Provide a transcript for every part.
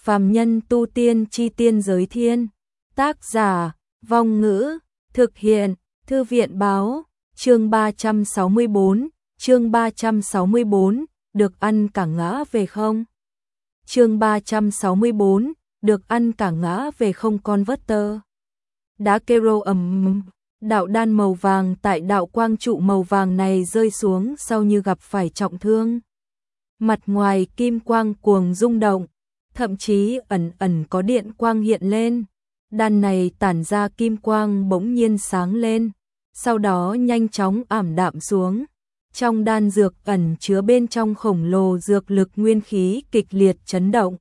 Phàm nhân tu tiên chi tiên giới thiên. Tác giả, Vong Ngữ, thực hiện, Thư viện Báo, chương 364, được ăn cả ngã về không? Chương 364, được ăn cả ngã về không con vớt tơ. Đá kero đạo đan màu vàng tại đạo quang trụ màu vàng này rơi xuống sau như gặp phải trọng thương. Mặt ngoài kim quang cuồng rung động, thậm chí ẩn ẩn có điện quang hiện lên. Đan này tản ra kim quang bỗng nhiên sáng lên, sau đó nhanh chóng ảm đạm xuống. Trong đan dược ẩn chứa bên trong khổng lồ dược lực nguyên khí kịch liệt chấn động.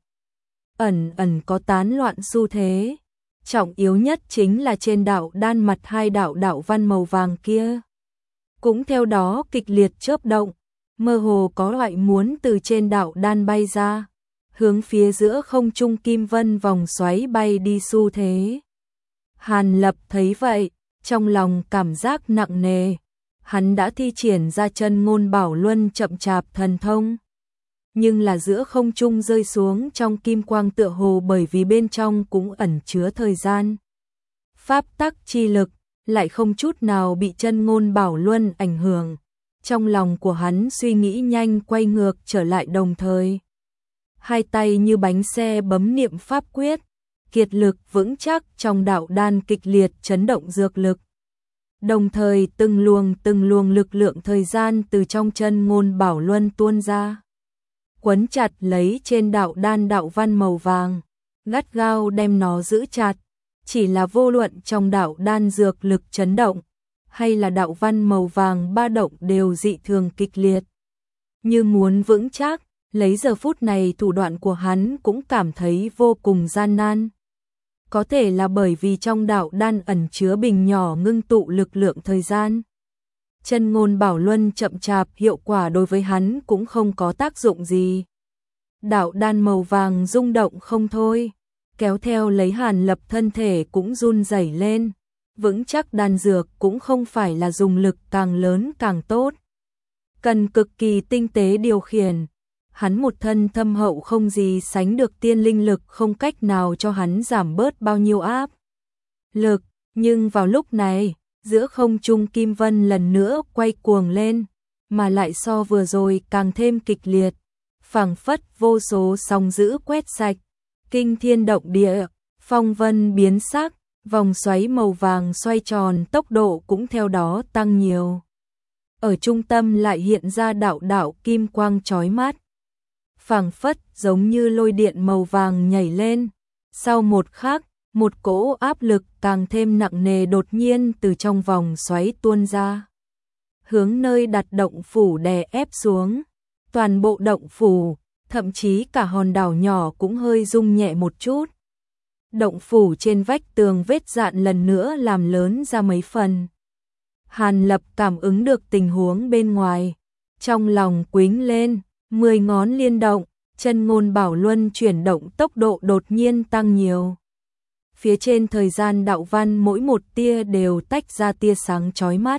Ẩn ẩn có tán loạn xu thế. Trọng yếu nhất chính là trên đạo đan mặt hai đạo văn màu vàng kia cũng theo đó kịch liệt chớp động, mơ hồ có loại muốn từ trên đạo đan bay ra, hướng phía giữa không trung kim vân vòng xoáy bay đi xu thế. Hàn Lập thấy vậy, trong lòng cảm giác nặng nề, hắn đã thi triển ra chân ngôn bảo luân chậm chạp thần thông. Nhưng là giữa không trung rơi xuống trong kim quang tựa hồ bởi vì bên trong cũng ẩn chứa thời gian. Pháp tắc chi lực lại không chút nào bị chân ngôn bảo luân ảnh hưởng. Trong lòng của hắn suy nghĩ nhanh quay ngược trở lại đồng thời. Hai tay như bánh xe bấm niệm pháp quyết, kiệt lực vững chắc trong đạo đan kịch liệt chấn động dược lực. Đồng thời từng luồng lực lượng thời gian từ trong chân ngôn bảo luân tuôn ra, quấn chặt lấy trên đạo đan đạo văn màu vàng, gắt gao đem nó giữ chặt. Chỉ là vô luận trong đạo đan dược lực chấn động, hay là đạo văn màu vàng ba động đều dị thường kịch liệt. Như muốn vững chắc, lấy giờ phút này thủ đoạn của hắn cũng cảm thấy vô cùng gian nan. Có thể là bởi vì trong đạo đan ẩn chứa bình nhỏ ngưng tụ lực lượng thời gian. Chân ngôn bảo luân chậm chạp hiệu quả đối với hắn cũng không có tác dụng gì. Đạo đan màu vàng rung động không thôi, kéo theo lấy Hàn Lập thân thể cũng run rẩy lên. Vững chắc đan dược cũng không phải là dùng lực càng lớn càng tốt. Cần cực kỳ tinh tế điều khiển. Hắn một thân thâm hậu không gì sánh được tiên linh lực không cách nào cho hắn giảm bớt bao nhiêu áp lực. Nhưng vào lúc này, giữa không trung kim vân lần nữa quay cuồng lên, mà lại so vừa rồi càng thêm kịch liệt. Phảng phất vô số sóng dữ quét sạch, kinh thiên động địa, phong vân biến sắc, vòng xoáy màu vàng xoay tròn tốc độ cũng theo đó tăng nhiều. Ở trung tâm lại hiện ra đạo kim quang chói mắt. Phảng phất giống như lôi điện màu vàng nhảy lên. Sau một khắc, một cỗ áp lực càng thêm nặng nề đột nhiên từ trong vòng xoáy tuôn ra, hướng nơi đặt động phủ đè ép xuống. Toàn bộ động phủ, thậm chí cả hòn đảo nhỏ cũng hơi rung nhẹ một chút. Động phủ trên vách tường vết dạn lần nữa làm lớn ra mấy phần. Hàn Lập cảm ứng được tình huống bên ngoài, trong lòng quính lên, 10 ngón liên động, chân ngôn bảo luân chuyển động tốc độ đột nhiên tăng nhiều. Phía trên thời gian đạo văn mỗi một tia đều tách ra tia sáng chói mắt,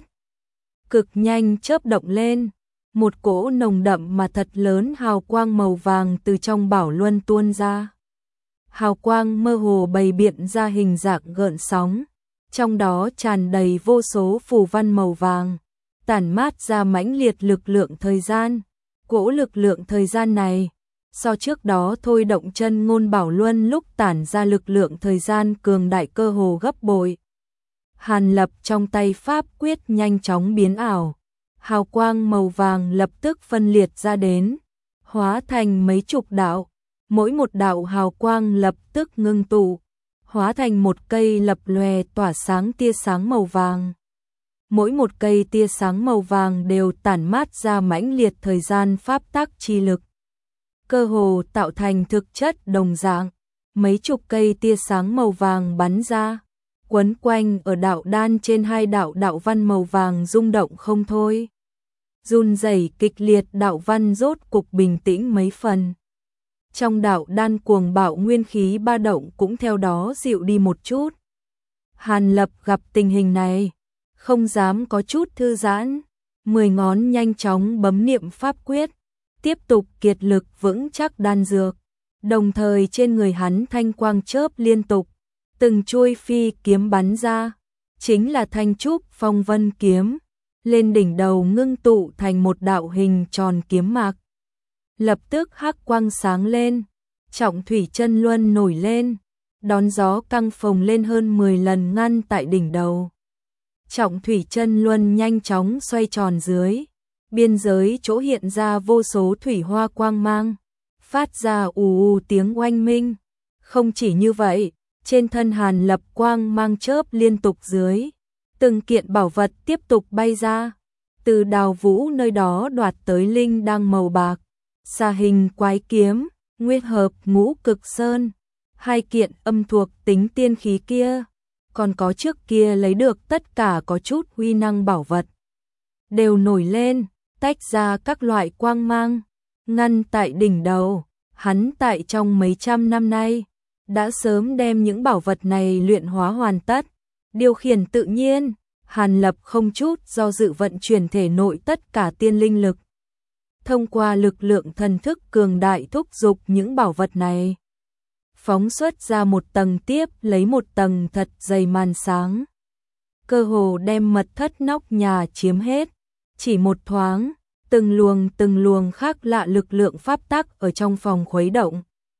cực nhanh chớp động lên. Một cỗ nồng đậm mà thật lớn hào quang màu vàng từ trong bảo luân tuôn ra. Hào quang mơ hồ bày biện ra hình dạng gợn sóng, trong đó tràn đầy vô số phù văn màu vàng, tản mát ra mãnh liệt lực lượng thời gian. Cỗ lực lượng thời gian này, so trước đó thôi động chân ngôn bảo luân lúc tản ra lực lượng thời gian cường đại cơ hồ gấp bội. Hàn Lập trong tay pháp quyết nhanh chóng biến ảo. Hào quang màu vàng lập tức phân liệt ra đến, hóa thành mấy chục đạo. Mỗi một đạo hào quang lập tức ngưng tụ, hóa thành một cây lập lòe tỏa sáng tia sáng màu vàng. Mỗi một cây tia sáng màu vàng đều tản mát ra mãnh liệt thời gian pháp tắc chi lực, cơ hồ tạo thành thực chất đồng dạng. Mấy chục cây tia sáng màu vàng bắn ra, quấn quanh ở đạo đan trên hai đạo văn màu vàng rung động không thôi. Run rẩy kịch liệt đạo văn rốt cục bình tĩnh mấy phần. Trong đạo đan cuồng bạo nguyên khí ba động cũng theo đó dịu đi một chút. Hàn Lập gặp tình hình này, không dám có chút thư giãn, 10 ngón nhanh chóng bấm niệm pháp quyết, tiếp tục kiệt lực vững chắc đan dược. Đồng thời trên người hắn thanh quang chớp liên tục, từng chuôi phi kiếm bắn ra, chính là Thanh Trúc Phong Vân kiếm, lên đỉnh đầu ngưng tụ thành một đạo hình tròn kiếm mạc. Lập tức hắc quang sáng lên, Trọng Thủy Chân Luân nổi lên, đón gió căng phồng lên hơn 10 lần ngăn tại đỉnh đầu. Trọng Thủy Chân Luân nhanh chóng xoay tròn dưới, biên giới chỗ hiện ra vô số thủy hoa quang mang, phát ra ù ù tiếng oanh minh. Không chỉ như vậy, trên thân Hàn Lập quang mang chớp liên tục dưới, từng kiện bảo vật tiếp tục bay ra, từ Đào Vũ nơi đó đoạt tới linh đăng màu bạc, xà hình quái kiếm, nguyên hợp ngũ cực sơn, 2 kiện âm thuộc tính tiên khí kia, còn có trước kia lấy được tất cả có chút uy năng bảo vật, đều nổi lên, tách ra các loại quang mang, ngăn tại đỉnh đầu. Hắn tại trong mấy trăm năm nay, đã sớm đem những bảo vật này luyện hóa hoàn tất, điều khiển tự nhiên. Hàn Lập không chút do dự vận chuyển thể nội tất cả tiên linh lực, thông qua lực lượng thần thức cường đại thúc giục những bảo vật này, phóng xuất ra một tầng tiếp lấy một tầng thật dày màn sáng, cơ hồ đem mật thất nóc nhà chiếm hết. Chỉ một thoáng, từng luồng khác lạ lực lượng pháp tắc ở trong phòng khuấy động.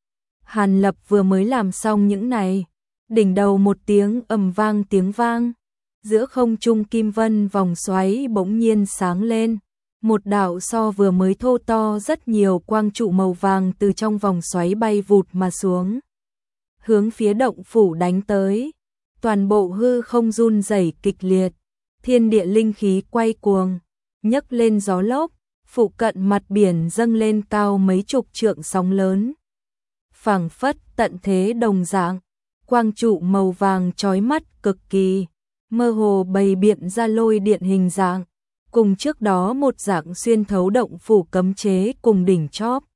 Hàn Lập vừa mới làm xong những này, đỉnh đầu một tiếng ầm vang tiếng vang, giữa không trung kim vân vòng xoáy bỗng nhiên sáng lên, một đạo so vừa mới thô to rất nhiều quang trụ màu vàng từ trong vòng xoáy bay vụt mà xuống, hướng phía động phủ đánh tới. Toàn bộ hư không run rẩy kịch liệt, thiên địa linh khí quay cuồng, nhấc lên gió lốc, phụ cận mặt biển dâng lên cao mấy chục trượng sóng lớn. Phảng phất tận thế đồng dạng, quang trụ màu vàng chói mắt cực kỳ, mơ hồ bày biện ra lôi điện hình dạng, cùng trước đó một dạng xuyên thấu động phủ cấm chế cùng đỉnh chóp,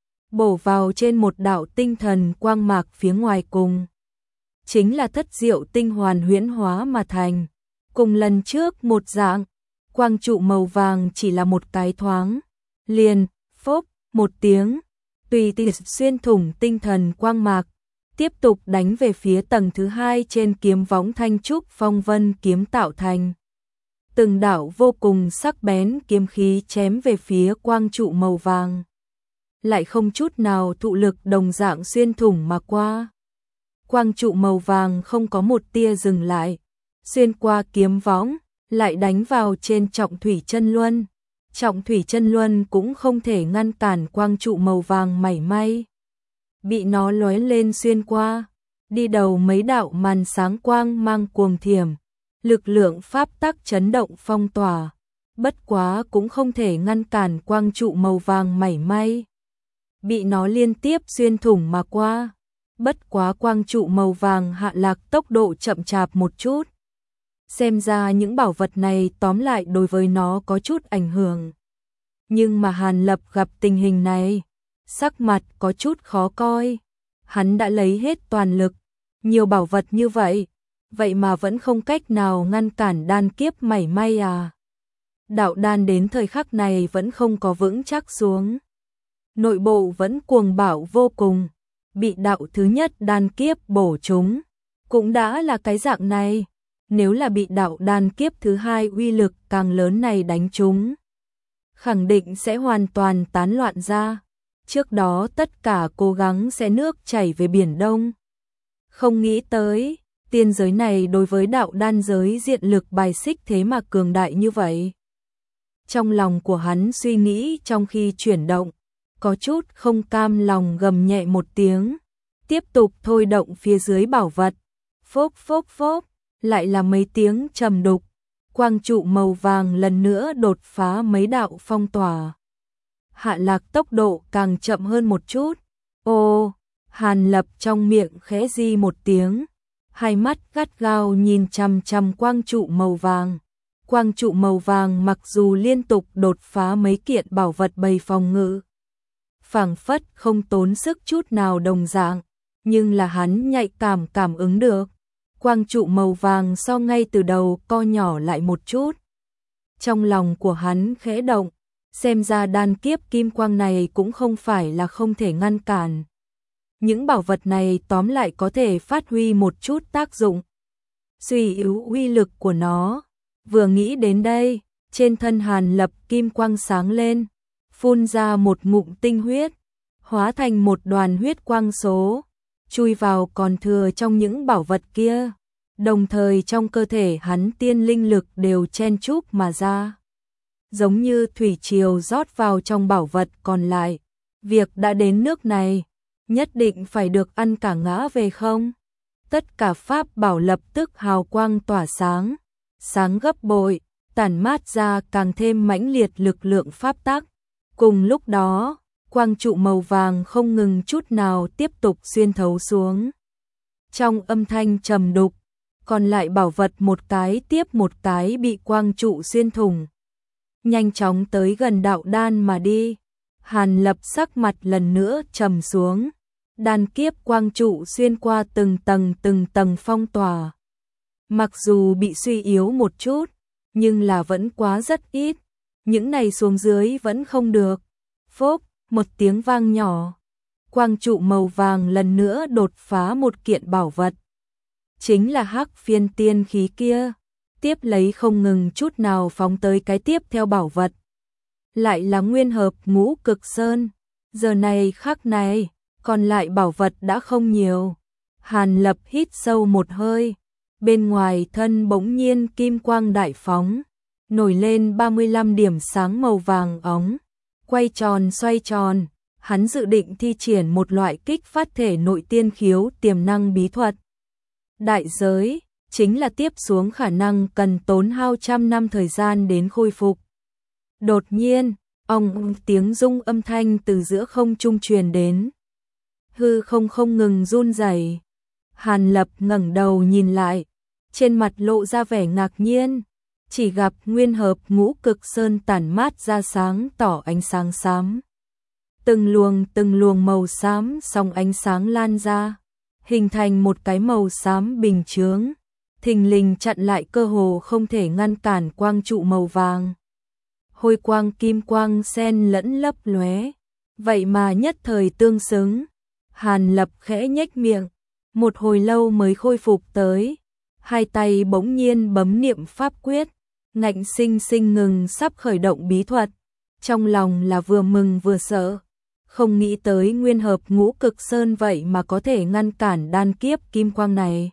bổ vào trên một đạo tinh thần quang mạc phía ngoài cùng. Chính là thất diệu tinh hoàn huyễn hóa mà thành, cùng lần trước một dạng, quang trụ màu vàng chỉ là một cái thoáng, liền, phốc, một tiếng, tùy tiện xuyên thủng tinh thần quang mạc, tiếp tục đánh về phía tầng thứ 2 trên kiếm võng Thanh Trúc Phong Vân kiếm tạo thành. Từng đạo vô cùng sắc bén kiếm khí chém về phía quang trụ màu vàng, lại không chút nào thụ lực đồng dạng xuyên thủng mà qua. Quang trụ màu vàng không có một tia dừng lại, xuyên qua kiếm võng, lại đánh vào trên Trọng Thủy Chân Luân. Trọng Thủy Chân Luân cũng không thể ngăn cản quang trụ màu vàng mảy may, bị nó lóe lên xuyên qua, đi đầu mấy đạo màn sáng quang mang cuồng thiểm, lực lượng pháp tắc chấn động phong tỏa, bất quá cũng không thể ngăn cản quang trụ màu vàng mảy may, bị nó liên tiếp xuyên thủng mà qua. Bất quá quang trụ màu vàng hạ lạc tốc độ chậm chạp một chút. Xem ra những bảo vật này tóm lại đối với nó có chút ảnh hưởng. Nhưng mà Hàn Lập gặp tình hình này, sắc mặt có chút khó coi. Hắn đã lấy hết toàn lực, nhiều bảo vật như vậy, vậy mà vẫn không cách nào ngăn cản đan kiếp mảy may à. Đạo đan đến thời khắc này vẫn không có vững chắc xuống. Nội bộ vẫn cuồng bạo vô cùng, bị đạo thứ nhất đan kiếp bổ trúng, cũng đã là cái dạng này. Nếu là bị đạo đan kiếp thứ 2 uy lực càng lớn này đánh trúng, khẳng định sẽ hoàn toàn tán loạn ra. Trước đó tất cả cố gắng sẽ nước chảy về Biển Đông. Không nghĩ tới, tiên giới này đối với đạo đan giới diện lực bài xích thế mà cường đại như vậy. Trong lòng của hắn suy nghĩ trong khi chuyển động, có chút không cam lòng gầm nhẹ một tiếng, tiếp tục thôi động phía dưới bảo vật. Phốc phốc phốc, lại là mấy tiếng trầm đục, quang trụ màu vàng lần nữa đột phá mấy đạo phong tỏa. Hạ lạc tốc độ càng chậm hơn một chút. Ô, Hàn Lập trong miệng khẽ di một tiếng, hai mắt gắt gao nhìn chằm chằm quang trụ màu vàng. Quang trụ màu vàng mặc dù liên tục đột phá mấy kiện bảo vật bày phòng ngự, phảng phất không tốn sức chút nào đồng dạng, nhưng là hắn nhạy cảm ứng được. Quang trụ màu vàng so ngay từ đầu co nhỏ lại một chút. Trong lòng của hắn khẽ động, xem ra đan kiếp kim quang này cũng không phải là không thể ngăn cản. những bảo vật này tóm lại có thể phát huy một chút tác dụng, suy yếu uy lực của nó. Vừa nghĩ đến đây, trên thân Hàn Lập kim quang sáng lên, phun ra một ngụm tinh huyết, hóa thành một đoàn huyết quang số, chui vào còn thừa trong những bảo vật kia. Đồng thời trong cơ thể hắn tiên linh lực đều chen chúc mà ra, giống như thủy triều rót vào trong bảo vật còn lại. Việc đã đến nước này, nhất định phải được ăn cả ngã về không? Tất cả pháp bảo lập tức hào quang tỏa sáng, sáng gấp bội, tản mát ra càng thêm mãnh liệt lực lượng pháp tắc. Cùng lúc đó, quang trụ màu vàng không ngừng chút nào tiếp tục xuyên thấu xuống. Trong âm thanh trầm đục, còn lại bảo vật một cái tiếp một cái bị quang trụ xuyên thủng, nhanh chóng tới gần đạo đan mà đi. Hàn Lập sắc mặt lần nữa trầm xuống, đan kiếp quang trụ xuyên qua từng tầng phong tỏa. Mặc dù bị suy yếu một chút, nhưng là vẫn quá rất ít, những này xuống dưới vẫn không được. Phốp, một tiếng vang nhỏ, quang trụ màu vàng lần nữa đột phá một kiện bảo vật. Chính là hắc phiên tiên khí kia, tiếp lấy không ngừng chút nào phóng tới cái tiếp theo bảo vật. Lại là nguyên hợp ngũ cực sơn. Giờ này khắc này, còn lại bảo vật đã không nhiều. Hàn Lập hít sâu một hơi, bên ngoài thân bỗng nhiên kim quang đại phóng, nổi lên 35 điểm sáng màu vàng óng, quay tròn xoay tròn. Hắn dự định thi triển một loại kích phát thể nội tiên khiếu tiềm năng bí thuật. Đại giới chính là tiếp xuống khả năng cần tốn hao trăm năm thời gian đến khôi phục. Đột nhiên, tiếng rung âm thanh từ giữa không trung truyền đến. Hư không ngừng run rẩy. Hàn Lập ngẩng đầu nhìn lại, trên mặt lộ ra vẻ ngạc nhiên, chỉ gặp nguyên hợp ngũ cực sơn tản mát ra sáng tỏ ánh sáng xám. Từng luồng màu xám song ánh sáng lan ra, hình thành một cái màu xám bình chướng, thình lình chặn lại cơ hồ không thể ngăn cản quang trụ màu vàng. Hồi quang kim quang xen lẫn lấp lóe, vậy mà nhất thời tương xứng. Hàn Lập khẽ nhếch miệng, một hồi lâu mới khôi phục tới, hai tay bỗng nhiên bấm niệm pháp quyết, ngạnh sinh ngừng sắp khởi động bí thuật, trong lòng là vừa mừng vừa sợ, không nghĩ tới nguyên hợp ngũ cực sơn vậy mà có thể ngăn cản đan kiếp kim quang này.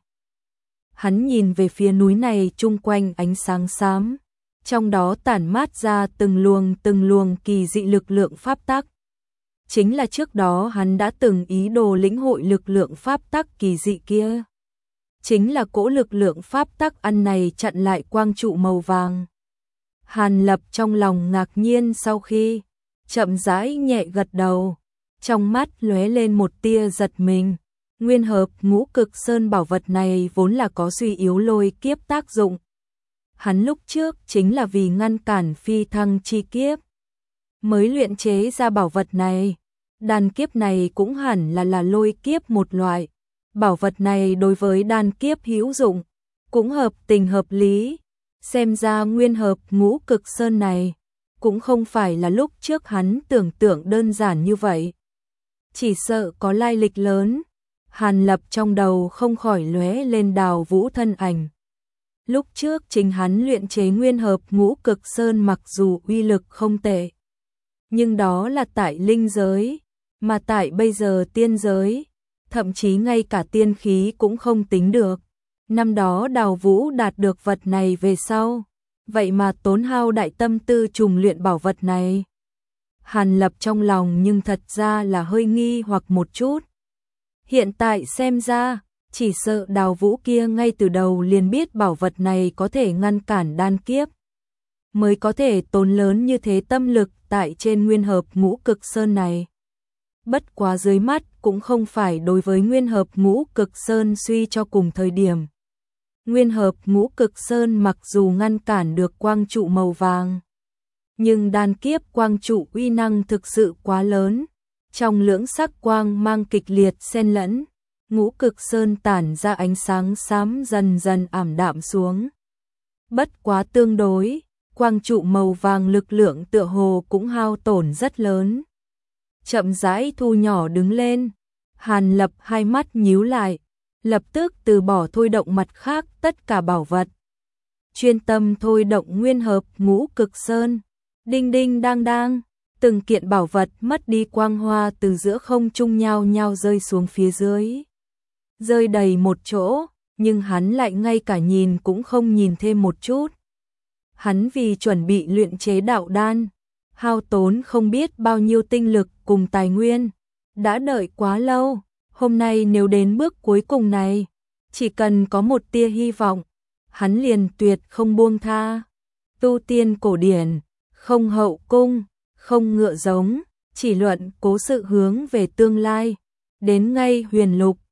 Hắn nhìn về phía núi này chung quanh ánh sáng xám, trong đó tản mát ra từng luồng kỳ dị lực lượng pháp tắc. Chính là trước đó hắn đã từng ý đồ lĩnh hội lực lượng pháp tắc kỳ dị kia. Chính là cỗ lực lượng pháp tắc ăn này chặn lại quang trụ màu vàng. Hàn Lập trong lòng ngạc nhiên sau khi chậm rãi nhẹ gật đầu, trong mắt lóe lên một tia giật mình. Nguyên hợp ngũ cực sơn bảo vật này vốn là có suy yếu lôi kiếp tác dụng. Hắn lúc trước chính là vì ngăn cản phi thăng chi kiếp mới luyện chế ra bảo vật này. Đan kiếp này cũng hẳn là lôi kiếp một loại. Bảo vật này đối với đan kiếp hữu dụng, cũng hợp tình hợp lý. Xem ra nguyên hợp ngũ cực sơn này cũng không phải là lúc trước hắn tưởng tượng đơn giản như vậy. Chỉ sợ có lai lịch lớn. Hàn Lập trong đầu không khỏi lóe lên Đào Vũ thân ảnh. Lúc trước chính hắn luyện chế nguyên hợp ngũ cực sơn mặc dù uy lực không tệ, nhưng đó là tại linh giới, mà tại bây giờ tiên giới, thậm chí ngay cả tiên khí cũng không tính được. Năm đó Đào Vũ đạt được vật này về sau, vậy mà tốn hao đại tâm tư trùng luyện bảo vật này. Hàn Lập trong lòng nhưng thật ra là hơi nghi hoặc một chút. Hiện tại xem ra, chỉ sợ Đào Vũ kia ngay từ đầu liền biết bảo vật này có thể ngăn cản đan kiếp, mới có thể tốn lớn như thế tâm lực tại trên nguyên hợp ngũ cực sơn này. Bất quá dưới mắt cũng không phải đối với nguyên hợp ngũ cực sơn suy cho cùng thời điểm. Nguyên hợp ngũ cực sơn mặc dù ngăn cản được quang trụ màu vàng, nhưng đan kiếp quang trụ uy năng thực sự quá lớn. Trong lưỡng sắc quang mang kịch liệt xen lẫn, ngũ cực sơn tản ra ánh sáng xám dần dần ảm đạm xuống. Bất quá tương đối, quang trụ màu vàng lực lượng tựa hồ cũng hao tổn rất lớn. Chậm rãi thu nhỏ đứng lên, Hàn Lập hai mắt nhíu lại, lập tức từ bỏ thôi động mặt khác tất cả bảo vật. Chuyên tâm thôi động nguyên hợp ngũ cực sơn. Đinh đinh đang đang, từng kiện bảo vật mất đi quang hoa từ giữa không trung nhao nhao rơi xuống phía dưới. Rơi đầy một chỗ, nhưng hắn lại ngay cả nhìn cũng không nhìn thêm một chút. Hắn vì chuẩn bị luyện chế đạo đan, hao tốn không biết bao nhiêu tinh lực cùng tài nguyên, đã đợi quá lâu, hôm nay nếu đến bước cuối cùng này, chỉ cần có một tia hy vọng, hắn liền tuyệt không buông tha. Tu tiên cổ điển, không hậu cung, không ngựa giống, chỉ luận cố sự hướng về tương lai, đến ngay huyền lục,